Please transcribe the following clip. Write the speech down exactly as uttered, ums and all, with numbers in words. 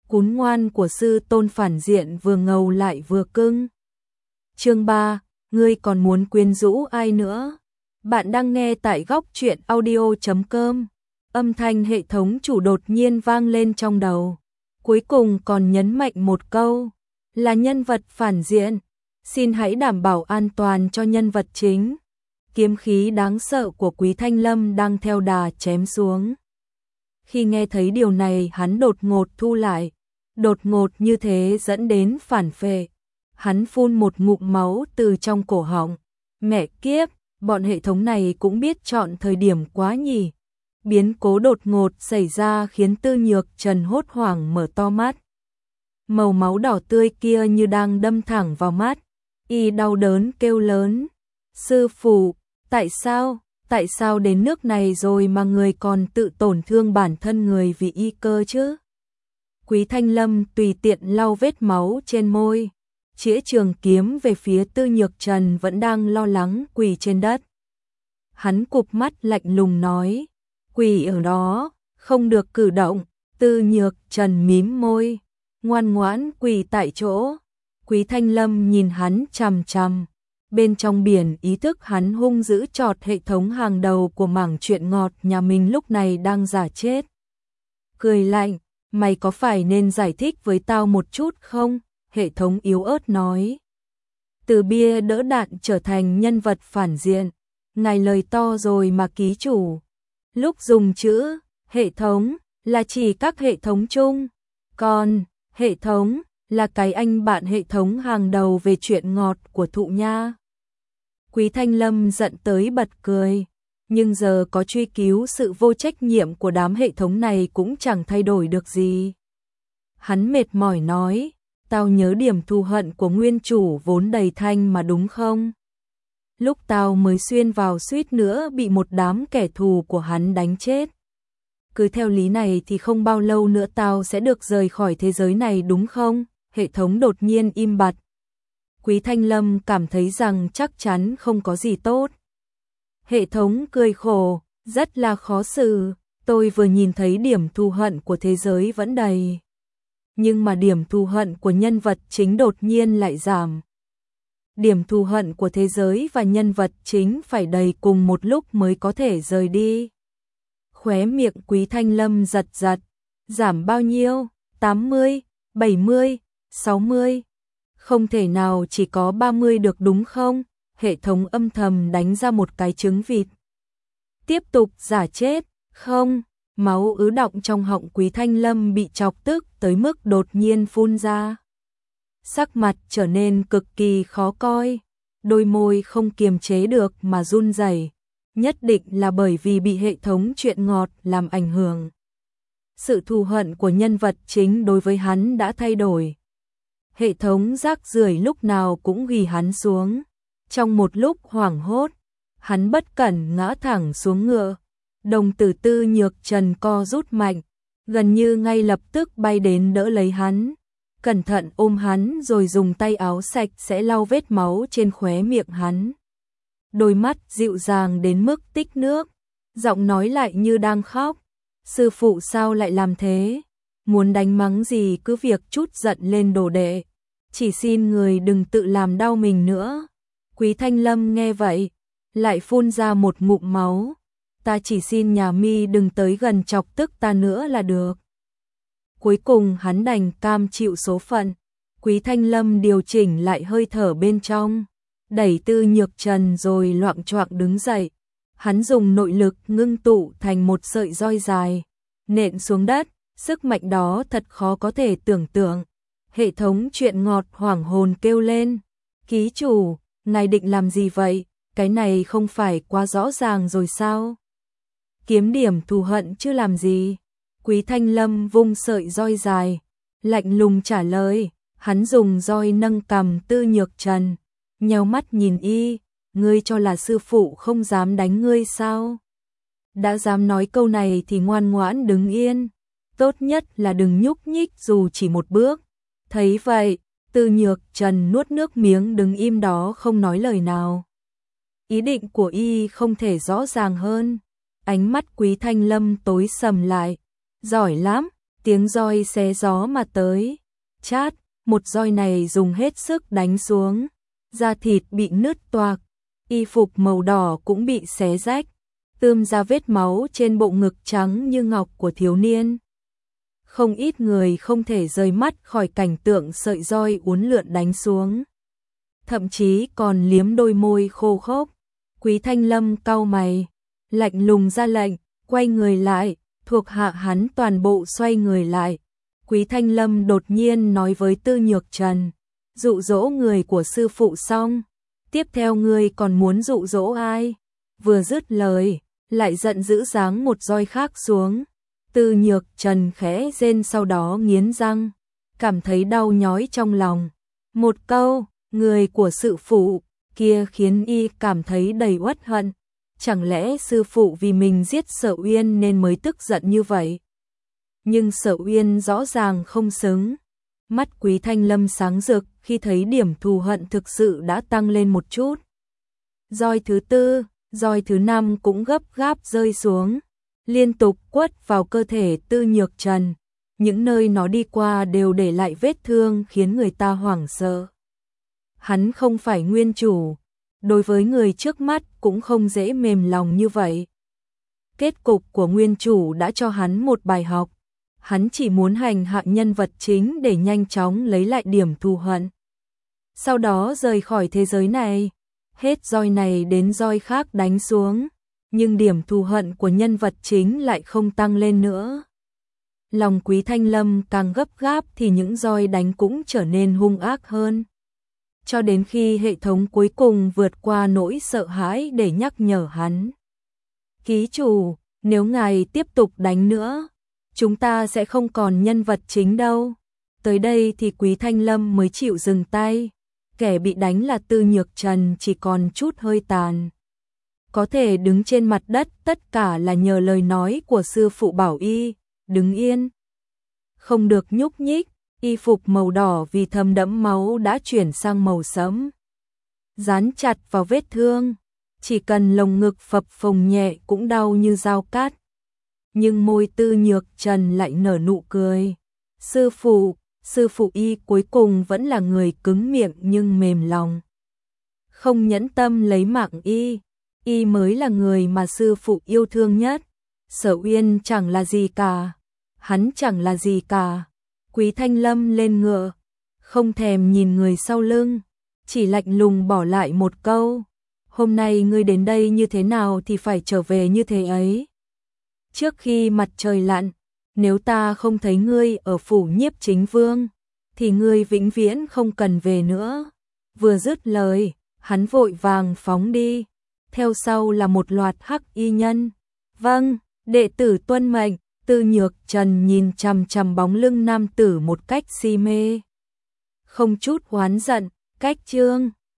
cún ngoan của sư tôn phản diện vừa ngầu lại vừa cưng. Chương ba, ngươi còn muốn quyến rũ ai nữa? Bạn đang nghe tại góc truyện audio chấm com. Âm thanh hệ thống chủ đột nhiên vang lên trong đầu. Cuối cùng còn nhấn mạnh một câu, là nhân vật phản diện, xin hãy đảm bảo an toàn cho nhân vật chính. Kiếm khí đáng sợ của Quý Thanh Lâm đang theo đà chém xuống. Khi nghe thấy điều này, hắn đột ngột thu lại, đột ngột như thế dẫn đến phản phệ. Hắn phun một ngụm máu từ trong cổ họng. Mẹ kiếp, bọn hệ thống này cũng biết chọn thời điểm quá nhỉ. Biến cố đột ngột xảy ra khiến Tư Nhược Trần hốt hoảng mở to mắt. Màu máu đỏ tươi kia như đang đâm thẳng vào mắt. Y đau đớn kêu lớn. Sư phụ, tại sao, tại sao đến nước này rồi mà người còn tự tổn thương bản thân người vì y cơ chứ? Quý Thanh Lâm tùy tiện lau vết máu trên môi, chĩa trường kiếm về phía Tư Nhược Trần vẫn đang lo lắng quỳ trên đất. Hắn cụp mắt lạnh lùng nói, quỳ ở đó, không được cử động. Tư Nhược Trần mím môi, ngoan ngoãn quỳ tại chỗ. Quý Thanh Lâm nhìn hắn chằm chằm. Bên trong biển ý thức hắn hung dữ chọt hệ thống hàng đầu của mảng chuyện ngọt nhà mình lúc này đang giả chết. Cười lạnh, mày có phải nên giải thích với tao một chút không? Hệ thống yếu ớt nói. Từ bia đỡ đạn trở thành nhân vật phản diện, ngài lời to rồi mà ký chủ. Lúc dùng chữ hệ thống là chỉ các hệ thống chung, còn hệ thống là cái anh bạn hệ thống hàng đầu về chuyện ngọt của thụ nha. Quý Thanh Lâm giận tới bật cười, nhưng giờ có truy cứu sự vô trách nhiệm của đám hệ thống này cũng chẳng thay đổi được gì. Hắn mệt mỏi nói, tao nhớ điểm thù hận của nguyên chủ vốn đầy thanh mà đúng không? Lúc tao mới xuyên vào suýt nữa bị một đám kẻ thù của hắn đánh chết. Cứ theo lý này thì không bao lâu nữa tao sẽ được rời khỏi thế giới này đúng không? Hệ thống đột nhiên im bặt. Quý Thanh Lâm cảm thấy rằng chắc chắn không có gì tốt. Hệ thống cười khổ, rất là khó xử. Tôi vừa nhìn thấy điểm thù hận của thế giới vẫn đầy. Nhưng mà điểm thù hận của nhân vật chính đột nhiên lại giảm. Điểm thù hận của thế giới và nhân vật chính phải đầy cùng một lúc mới có thể rời đi. Khóe miệng Quý Thanh Lâm giật giật. Giảm bao nhiêu? tám mươi, bảy mươi, sáu mươi. Không thể nào chỉ có ba mươi được đúng không? Hệ thống âm thầm đánh ra một cái trứng vịt. Tiếp tục giả chết. Không, máu ứ đọng trong họng Quý Thanh Lâm bị chọc tức tới mức đột nhiên phun ra. Sắc mặt trở nên cực kỳ khó coi. Đôi môi không kiềm chế được mà run rẩy. Nhất định là bởi vì bị hệ thống chuyện ngọt làm ảnh hưởng. Sự thù hận của nhân vật chính đối với hắn đã thay đổi. Hệ thống rác rưởi lúc nào cũng ghi hắn xuống. Trong một lúc hoảng hốt, hắn bất cẩn ngã thẳng xuống ngựa. Đồng tử Tư Nhược Trần co rút mạnh, gần như ngay lập tức bay đến đỡ lấy hắn. Cẩn thận ôm hắn rồi dùng tay áo sạch sẽ lau vết máu trên khóe miệng hắn. Đôi mắt dịu dàng đến mức tích nước, giọng nói lại như đang khóc. Sư phụ sao lại làm thế? Muốn đánh mắng gì cứ việc chút giận lên đồ đệ. Chỉ xin người đừng tự làm đau mình nữa. Quý Thanh Lâm nghe vậy, lại phun ra một ngụm máu. Ta chỉ xin nhà mi đừng tới gần chọc tức ta nữa là được. Cuối cùng hắn đành cam chịu số phận. Quý Thanh Lâm điều chỉnh lại hơi thở bên trong, đẩy Tư Nhược Trần rồi loạng choạng đứng dậy. Hắn dùng nội lực ngưng tụ thành một sợi roi dài, nện xuống đất. Sức mạnh đó thật khó có thể tưởng tượng. Hệ thống chuyện ngọt hoảng hồn kêu lên. Ký chủ, ngài định làm gì vậy? Cái này không phải quá rõ ràng rồi sao? Kiếm điểm thù hận chứ làm gì? Quý Thanh Lâm vung sợi roi dài, lạnh lùng trả lời. Hắn dùng roi nâng cằm Tư Nhược Trần, nheo mắt nhìn y. Ngươi cho là sư phụ không dám đánh ngươi sao? Đã dám nói câu này thì ngoan ngoãn đứng yên. Tốt nhất là đừng nhúc nhích dù chỉ một bước. Thấy vậy, Tư Nhược Trần nuốt nước miếng đứng im đó không nói lời nào. Ý định của y không thể rõ ràng hơn. Ánh mắt Quý Thanh Lâm tối sầm lại. Giỏi lắm, tiếng roi xé gió mà tới. Chát, một roi này dùng hết sức đánh xuống, da thịt bị nứt toạc, y phục màu đỏ cũng bị xé rách, tươm ra vết máu trên bộ ngực trắng như ngọc của thiếu niên. Không ít người không thể rời mắt khỏi cảnh tượng sợi roi uốn lượn đánh xuống, thậm chí còn liếm đôi môi khô khốc. Quý Thanh Lâm cau mày, lạnh lùng ra lệnh, quay người lại, thuộc hạ hắn toàn bộ xoay người lại. Quý Thanh Lâm đột nhiên nói với Tư Nhược Trần, dụ dỗ người của sư phụ xong, tiếp theo ngươi còn muốn dụ dỗ ai? Vừa dứt lời, lại giận dữ giáng một roi khác xuống. Tư Nhược Trần khẽ rên, sau đó nghiến răng, cảm thấy đau nhói trong lòng. Một câu, người của sư phụ kia khiến y cảm thấy đầy uất hận. Chẳng lẽ sư phụ vì mình giết Sở Uyên nên mới tức giận như vậy? Nhưng Sở Uyên rõ ràng không xứng. Mắt Quý Thanh Lâm sáng rực khi thấy điểm thù hận thực sự đã tăng lên một chút. Roi thứ tư, roi thứ năm cũng gấp gáp rơi xuống, liên tục quất vào cơ thể Tư Nhược Trần. Những nơi nó đi qua đều để lại vết thương khiến người ta hoảng sợ. Hắn không phải nguyên chủ, đối với người trước mắt cũng không dễ mềm lòng như vậy. Kết cục của nguyên chủ đã cho hắn một bài học. Hắn chỉ muốn hành hạ nhân vật chính để nhanh chóng lấy lại điểm thù hận, sau đó rời khỏi thế giới này. Hết roi này đến roi khác đánh xuống, nhưng điểm thù hận của nhân vật chính lại không tăng lên nữa. Lòng Quý Thanh Lâm càng gấp gáp thì những roi đánh cũng trở nên hung ác hơn. Cho đến khi hệ thống cuối cùng vượt qua nỗi sợ hãi để nhắc nhở hắn. Ký chủ, nếu ngài tiếp tục đánh nữa, chúng ta sẽ không còn nhân vật chính đâu. Tới đây thì Quý Thanh Lâm mới chịu dừng tay. Kẻ bị đánh là Tư Nhược Trần chỉ còn chút hơi tàn. Có thể đứng trên mặt đất tất cả là nhờ lời nói của sư phụ bảo y, đứng yên. Không được nhúc nhích, y phục màu đỏ vì thấm đẫm máu đã chuyển sang màu sẫm. Dán chặt vào vết thương, chỉ cần lồng ngực phập phồng nhẹ cũng đau như dao cát. Nhưng môi Tư Nhược Trần lại nở nụ cười. Sư phụ, sư phụ y cuối cùng vẫn là người cứng miệng nhưng mềm lòng. Không nhẫn tâm lấy mạng y, y mới là người mà sư phụ yêu thương nhất. Sở Uyên chẳng là gì cả, hắn chẳng là gì cả. Quý Thanh Lâm lên ngựa, không thèm nhìn người sau lưng, chỉ lạnh lùng bỏ lại một câu. Hôm nay ngươi đến đây như thế nào thì phải trở về như thế ấy. Trước khi mặt trời lặn, nếu ta không thấy ngươi ở phủ Nhiếp Chính Vương, thì ngươi vĩnh viễn không cần về nữa. Vừa dứt lời, hắn vội vàng phóng đi, theo sau là một loạt hắc y nhân. Vâng, đệ tử tuân mệnh. Tư Nhược Trần nhìn chằm chằm bóng lưng nam tử một cách si mê, không chút oán giận. Cách chương